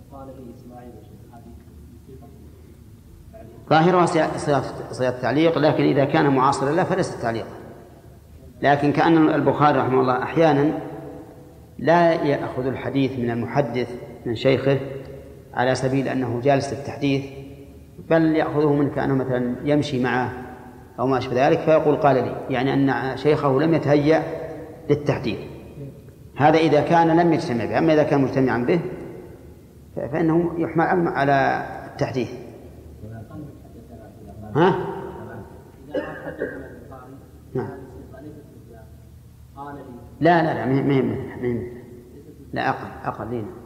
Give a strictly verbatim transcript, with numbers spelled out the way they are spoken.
ظاهرها صيغة التعليق، لكن إذا كان معاصرا لا فليس التعليق. لكن كأن البخاري رحمه الله أحيانا لا يأخذ الحديث من المحدث من شيخه على سبيل أنه جالس للتحديث، بل يأخذه من كأنه مثلا يمشي معه أو ما أشبه ذلك، فيقول قال لي، يعني أن شيخه لم يتهيأ للتحديث. هذا إذا كان لم يجتمع به. أما إذا كان مجتمعا به فإنه يحمل على التحديث. ها؟ نعم. لا لا لا مهم مهم لا أقل أقل لنا.